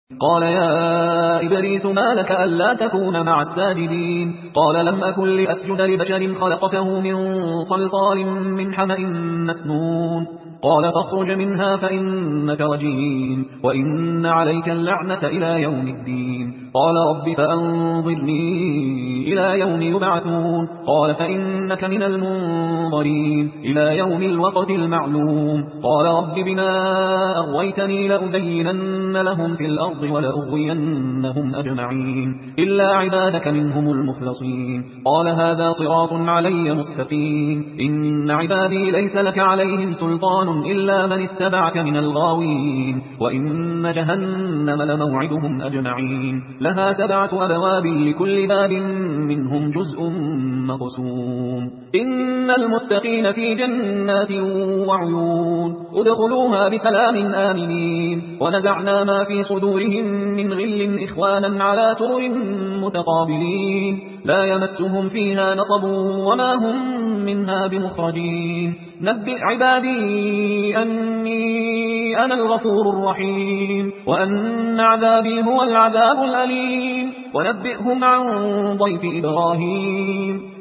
قال يا إبليس ما لك ألا تكون مع الساجدين قال لم أكن لأسجد لبشر خلقته من صلصال من حمأ مسنون قال فاخرج منها فإنك رجيم وإن عليك اللعنة إلى يوم الدين قال رب فأنظرني إلى يوم يبعثون قال فإنك من المنظرين إلى يوم الوقت المعلوم قال رب بما أغويتني لأزينن لهم في الأرض ولأغوينهم أجمعين إلا عبادك منهم المخلصين قال هذا صراط علي مستقيم إن عبادي ليس لك عليهم سلطان إلا من اتبعك من الغاوين وإن جهنم لموعدهم أجمعين لها 7 أبواب لكل باب منهم جزء مقسوم إن المتقين في جنات وعيون ادخلوها بسلام آمنين ونزعنا ما في صدورهم من غل إخوانا على سرر متقابلين لا يمسهم فيها نصب وما هم منها بمخرجين نبئ عبادي أني أنا الغفور الرحيم وأن عذابي هو العذاب الأليم ونبئهم عن ضيف إبراهيم